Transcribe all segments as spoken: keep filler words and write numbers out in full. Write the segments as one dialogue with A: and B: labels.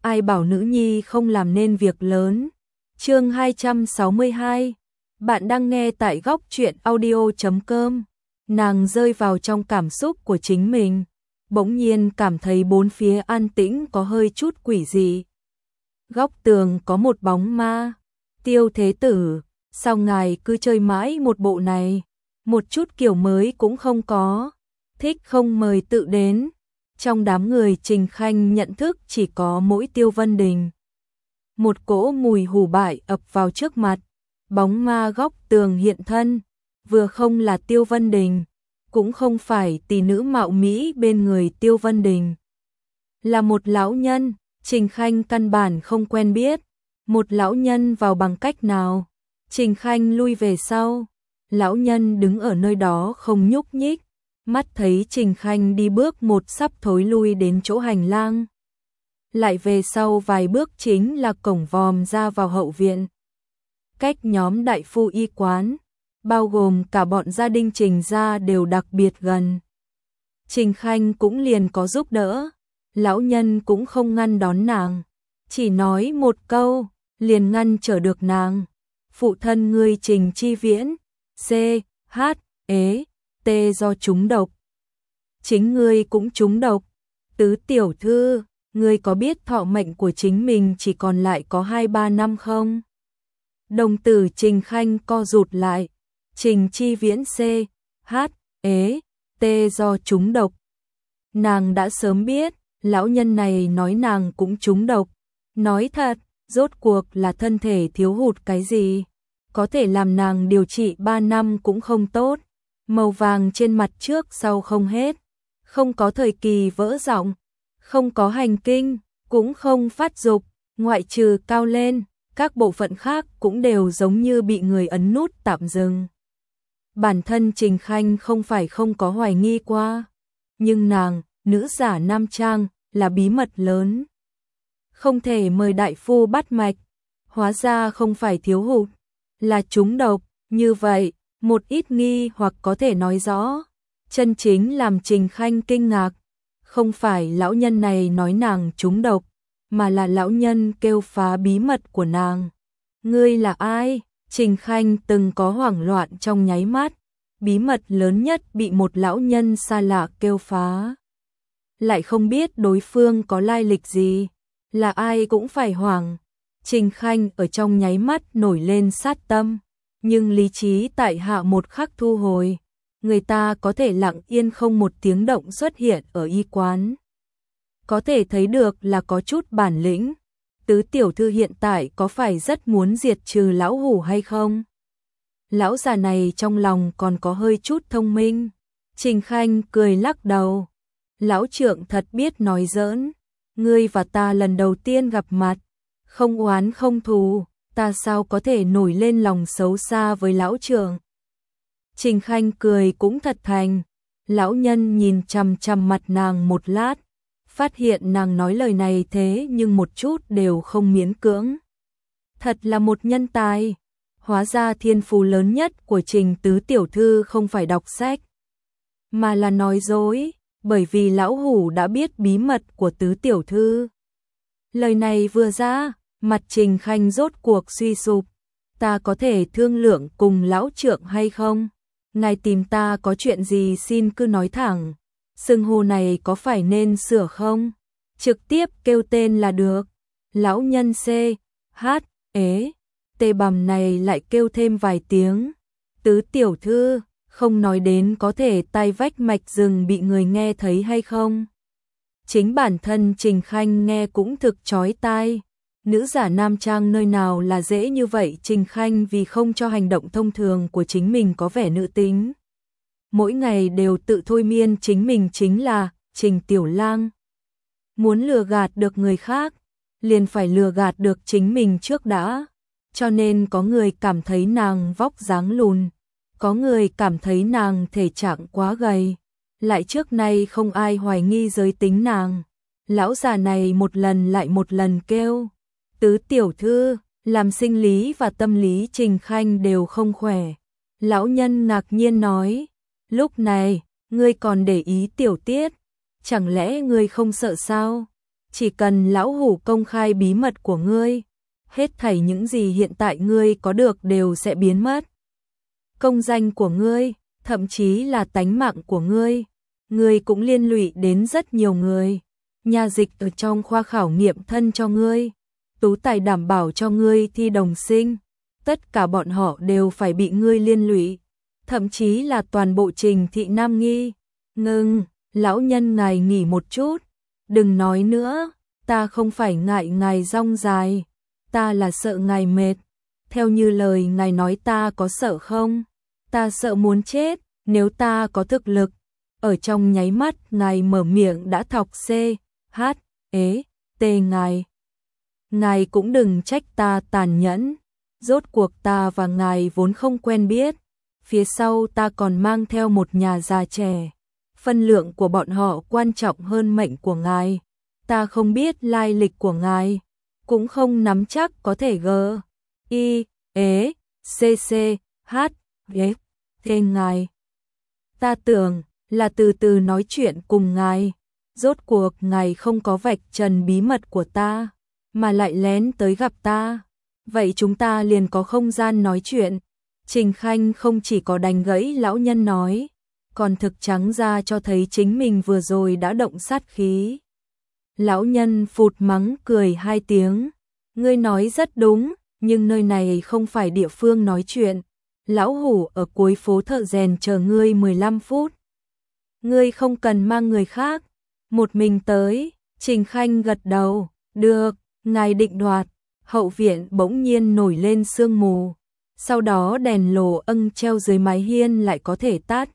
A: ai bảo nữ nhi không làm nên việc lớn. Chương hai trăm sáu mươi hai. Bạn đang nghe tại góc truyện audio chấm com. Nàng rơi vào trong cảm xúc của chính mình, bỗng nhiên cảm thấy bốn phía an tĩnh có hơi chút quỷ dị. Góc tường có một bóng ma. Tiêu Thế Tử, sao ngài cứ chơi mãi một bộ này, một chút kiểu mới cũng không có, thích không mời tự đến. Trong đám người Trình Khanh nhận thức chỉ có mỗi Tiêu Vân Đình. Một cỗ mùi hủ bại ập vào trước mặt, bóng ma góc tường hiện thân, vừa không là Tiêu Vân Đình, cũng không phải tỷ nữ mạo mỹ bên người Tiêu Vân Đình. Là một lão nhân, Trình Khanh căn bản không quen biết. Một lão nhân vào bằng cách nào? Trình Khanh lui về sau, lão nhân đứng ở nơi đó không nhúc nhích, mắt thấy Trình Khanh đi bước một sắp thối lui đến chỗ hành lang. Lại về sau vài bước chính là cổng vòm ra vào hậu viện. Cách nhóm đại phu y quán, bao gồm cả bọn gia đình Trình gia đều đặc biệt gần. Trình Khanh cũng liền có giúp đỡ, lão nhân cũng không ngăn đón nàng, chỉ nói một câu, liền ngăn trở được nàng. Phụ thân ngươi Trình Chi Viễn, C, H, ế, T do trúng độc. Chính ngươi cũng trúng độc. Tứ tiểu thư, ngươi có biết thọ mệnh của chính mình chỉ còn lại có hai ba năm không? Đồng tử Trình Khanh co rụt lại. Trình Chi Viễn C, H, ế, T do trúng độc. Nàng đã sớm biết, lão nhân này nói nàng cũng trúng độc. Nói thật, rốt cuộc là thân thể thiếu hụt cái gì? Có thể làm nàng điều trị ba năm cũng không tốt. Màu vàng trên mặt trước sau không hết. Không có thời kỳ vỡ giọng, không có hành kinh, cũng không phát dục, ngoại trừ cao lên, các bộ phận khác cũng đều giống như bị người ấn nút tạm dừng. Bản thân Trình Khanh không phải không có hoài nghi qua, nhưng nàng, nữ giả nam trang, là bí mật lớn. Không thể mời đại phu bắt mạch, hóa ra không phải thiếu hụt, là trúng độc. Như vậy, một ít nghi hoặc có thể nói rõ. Chân chính làm Trình Khanh kinh ngạc, không phải lão nhân này nói nàng trúng độc, mà là lão nhân kêu phá bí mật của nàng. Ngươi là ai? Trình Khanh từng có hoảng loạn trong nháy mắt, bí mật lớn nhất bị một lão nhân xa lạ kêu phá. Lại không biết đối phương có lai lịch gì, là ai cũng phải hoảng. Trình Khanh ở trong nháy mắt nổi lên sát tâm, nhưng lý trí tại hạ một khắc thu hồi. Người ta có thể lặng yên không một tiếng động xuất hiện ở y quán, có thể thấy được là có chút bản lĩnh. Tứ tiểu thư hiện tại có phải rất muốn diệt trừ lão hủ hay không? Lão già này trong lòng còn có hơi chút thông minh. Trình Khanh cười lắc đầu. Lão trượng thật biết nói giỡn. Ngươi và ta lần đầu tiên gặp mặt, không oán không thù, ta sao có thể nổi lên lòng xấu xa với lão trượng? Trình Khanh cười cũng thật thành. Lão nhân nhìn chằm chằm mặt nàng một lát, phát hiện nàng nói lời này thế nhưng một chút đều không miễn cưỡng. Thật là một nhân tài. Hóa ra thiên phú lớn nhất của Trình tứ tiểu thư không phải đọc sách, mà là nói dối, bởi vì lão hủ đã biết bí mật của tứ tiểu thư. Lời này vừa ra, mặt Trình Khanh rốt cuộc suy sụp. Ta có thể thương lượng cùng lão trượng hay không? Ngài tìm ta có chuyện gì xin cứ nói thẳng. Xưng hô này có phải nên sửa không? Trực tiếp kêu tên là được. Lão nhân C, H, ế, Tê bằm này lại kêu thêm vài tiếng. Tứ tiểu thư, không nói đến có thể tai vách mạch rừng bị người nghe thấy hay không? Chính bản thân Trình Khanh nghe cũng thực chói tai. Nữ giả nam trang nơi nào là dễ như vậy? Trình Khanh vì không cho hành động thông thường của chính mình có vẻ nữ tính, mỗi ngày đều tự thôi miên chính mình chính là Trình Tiểu Lang. Muốn lừa gạt được người khác, liền phải lừa gạt được chính mình trước đã. Cho nên có người cảm thấy nàng vóc dáng lùn, có người cảm thấy nàng thể trạng quá gầy, lại trước nay không ai hoài nghi giới tính nàng. Lão già này một lần lại một lần kêu tứ tiểu thư, làm sinh lý và tâm lý Trình Khanh đều không khỏe. Lão nhân ngạc nhiên nói, lúc này, ngươi còn để ý tiểu tiết, chẳng lẽ ngươi không sợ sao? chỉ cần lão hủ công khai bí mật của ngươi, hết thảy những gì hiện tại ngươi có được đều sẽ biến mất. Công danh của ngươi, thậm chí là tánh mạng của ngươi, ngươi cũng liên lụy đến rất nhiều người. Nhà dịch ở trong khoa khảo nghiệm thân cho ngươi, tú tài đảm bảo cho ngươi thi đồng sinh, tất cả bọn họ đều phải bị ngươi liên lụy, thậm chí là toàn bộ Trình Thị Nam Nghi. Ngưng, lão nhân ngài nghỉ một chút, đừng nói nữa, ta không phải ngại ngài rong dài, ta là sợ ngài mệt. Theo như lời ngài nói ta có sợ không? Ta sợ muốn chết, nếu ta có thực lực. Ở trong nháy mắt ngài mở miệng đã thọc C, H, ế, T ngài. Ngài cũng đừng trách ta tàn nhẫn, rốt cuộc ta và ngài vốn không quen biết, phía sau ta còn mang theo một nhà già trẻ, phân lượng của bọn họ quan trọng hơn mệnh của ngài, ta không biết lai lịch của ngài, cũng không nắm chắc có thể G, I, ế, C, C, H, ế, T ngài. Ta tưởng là từ từ nói chuyện cùng ngài, rốt cuộc ngài không có vạch trần bí mật của ta, mà lại lén tới gặp ta. Vậy chúng ta liền có không gian nói chuyện. Trình Khanh không chỉ có đánh gãy lão nhân nói, còn thực trắng ra cho thấy chính mình vừa rồi đã động sát khí. Lão nhân phụt mắng cười hai tiếng, ngươi nói rất đúng, nhưng nơi này không phải địa phương nói chuyện. Lão hủ ở cuối phố Thợ Rèn chờ ngươi mười lăm phút. Ngươi không cần mang người khác, một mình tới. Trình Khanh gật đầu, được, ngài định đoạt. Hậu viện bỗng nhiên nổi lên sương mù, sau đó đèn lồ âng treo dưới mái hiên lại có thể tắt.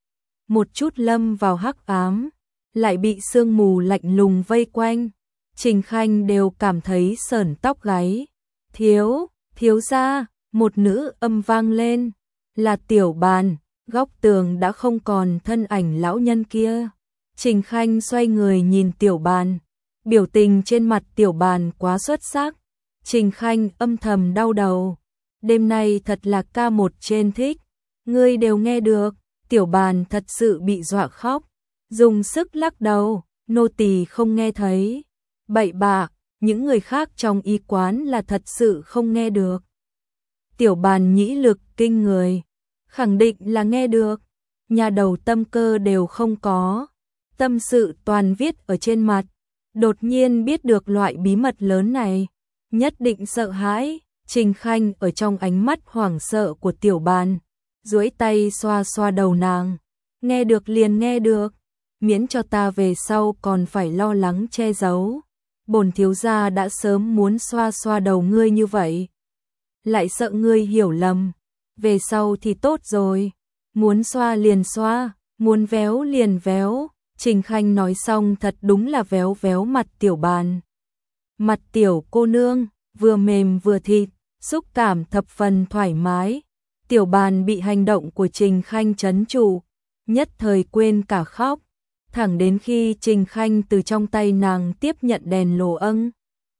A: Một chút lâm vào hắc ám, lại bị sương mù lạnh lùng vây quanh. Trình Khanh đều cảm thấy sởn tóc gáy. Thiếu, thiếu gia, một nữ âm vang lên, là Tiểu Bàn. Góc tường đã không còn thân ảnh lão nhân kia. Trình Khanh xoay người nhìn Tiểu Bàn, biểu tình trên mặt Tiểu Bàn quá xuất sắc. Trình Khanh âm thầm đau đầu, đêm nay thật là ca một trên thích, ngươi đều nghe được. Tiểu Bàn thật sự bị dọa khóc, dùng sức lắc đầu, nô tỳ không nghe thấy. Bậy bạ, những người khác trong y quán là thật sự không nghe được. Tiểu Bàn nhĩ lực kinh người, khẳng định là nghe được, nhà đầu tâm cơ đều không có, tâm sự toàn viết ở trên mặt, đột nhiên biết được loại bí mật lớn này, nhất định sợ hãi. Trình Khanh ở trong ánh mắt hoảng sợ của Tiểu Bàn, duỗi tay xoa xoa đầu nàng, nghe được liền nghe được, miễn cho ta về sau còn phải lo lắng che giấu. Bổn thiếu gia đã sớm muốn xoa xoa đầu ngươi như vậy, lại sợ ngươi hiểu lầm, về sau thì tốt rồi, muốn xoa liền xoa, muốn véo liền véo. Trình Khanh nói xong thật đúng là véo véo mặt Tiểu Bàn. Mặt tiểu cô nương vừa mềm vừa thịt, xúc cảm thập phần thoải mái. Tiểu Bàn bị hành động của Trình Khanh trấn trụ, nhất thời quên cả khóc, thẳng đến khi Trình Khanh từ trong tay nàng tiếp nhận đèn lồ âng,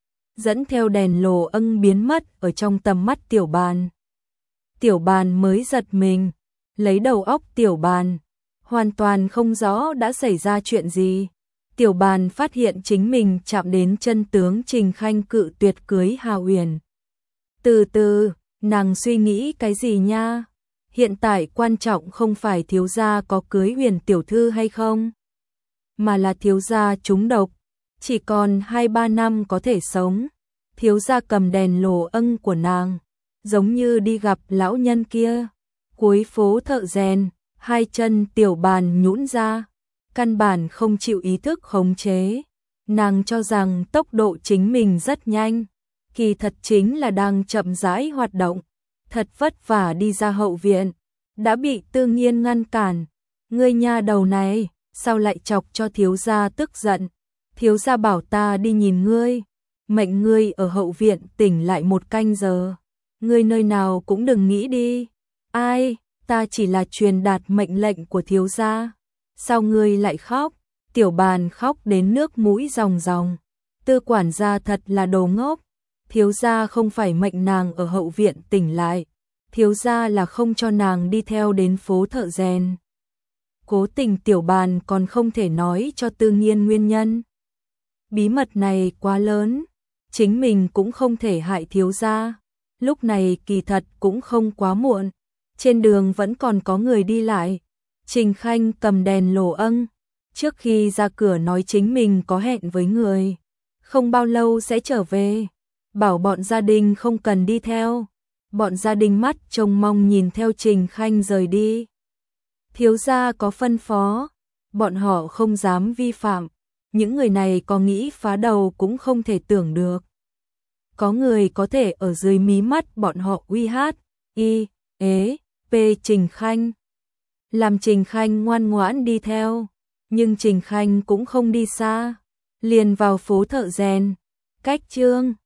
A: dẫn theo đèn lồ âng biến mất ở trong tầm mắt Tiểu Bàn. Tiểu Bàn mới giật mình, lấy đầu óc Tiểu Bàn, hoàn toàn không rõ đã xảy ra chuyện gì. Tiểu Bàn phát hiện chính mình chạm đến chân tướng Trình Khanh cự tuyệt cưới Hà Uyển. Từ từ, nàng suy nghĩ cái gì nha? Hiện tại quan trọng không phải thiếu gia có cưới Huyền tiểu thư hay không, mà là thiếu gia trúng độc, chỉ còn hai ba năm có thể sống. Thiếu gia cầm đèn lồ âng của nàng, giống như đi gặp lão nhân kia. Cuối phố Thợ Rèn, hai chân Tiểu Bàn nhũn ra, căn bản không chịu ý thức khống chế. Nàng cho rằng tốc độ chính mình rất nhanh, kỳ thật chính là đang chậm rãi hoạt động. Thật vất vả đi ra hậu viện, đã bị Tư Nghiên ngăn cản. Ngươi nha đầu này, sao lại chọc cho thiếu gia tức giận? Thiếu gia bảo ta đi nhìn ngươi, mệnh ngươi ở hậu viện tỉnh lại một canh giờ. Ngươi nơi nào cũng đừng nghĩ đi. Ai, ta chỉ là truyền đạt mệnh lệnh của thiếu gia. Sao ngươi lại khóc? Tiểu Bàn khóc đến nước mũi ròng ròng. Tư quản gia thật là đồ ngốc. Thiếu gia không phải mệnh nàng ở hậu viện tỉnh lại, thiếu gia là không cho nàng đi theo đến phố Thợ Rèn. Cố tình Tiểu Bàn còn không thể nói cho Tư Nghiên nguyên nhân. bí mật này quá lớn, chính mình cũng không thể hại thiếu gia. Lúc này kỳ thật cũng không quá muộn, trên đường vẫn còn có người đi lại. Trình Khanh cầm đèn lồ âng, trước khi ra cửa nói chính mình có hẹn với người, không bao lâu sẽ trở về, bảo bọn gia đình không cần đi theo. Bọn gia đình mắt trông mong nhìn theo Trình Khanh rời đi. Thiếu gia có phân phó, bọn họ không dám vi phạm, những người này có nghĩ phá đầu cũng không thể tưởng được. Có người có thể ở dưới mí mắt bọn họ uy hát, y, ế, p Trình Khanh. Làm Trình Khanh ngoan ngoãn đi theo, nhưng Trình Khanh cũng không đi xa, liền vào phố thợ rèn, cách Trương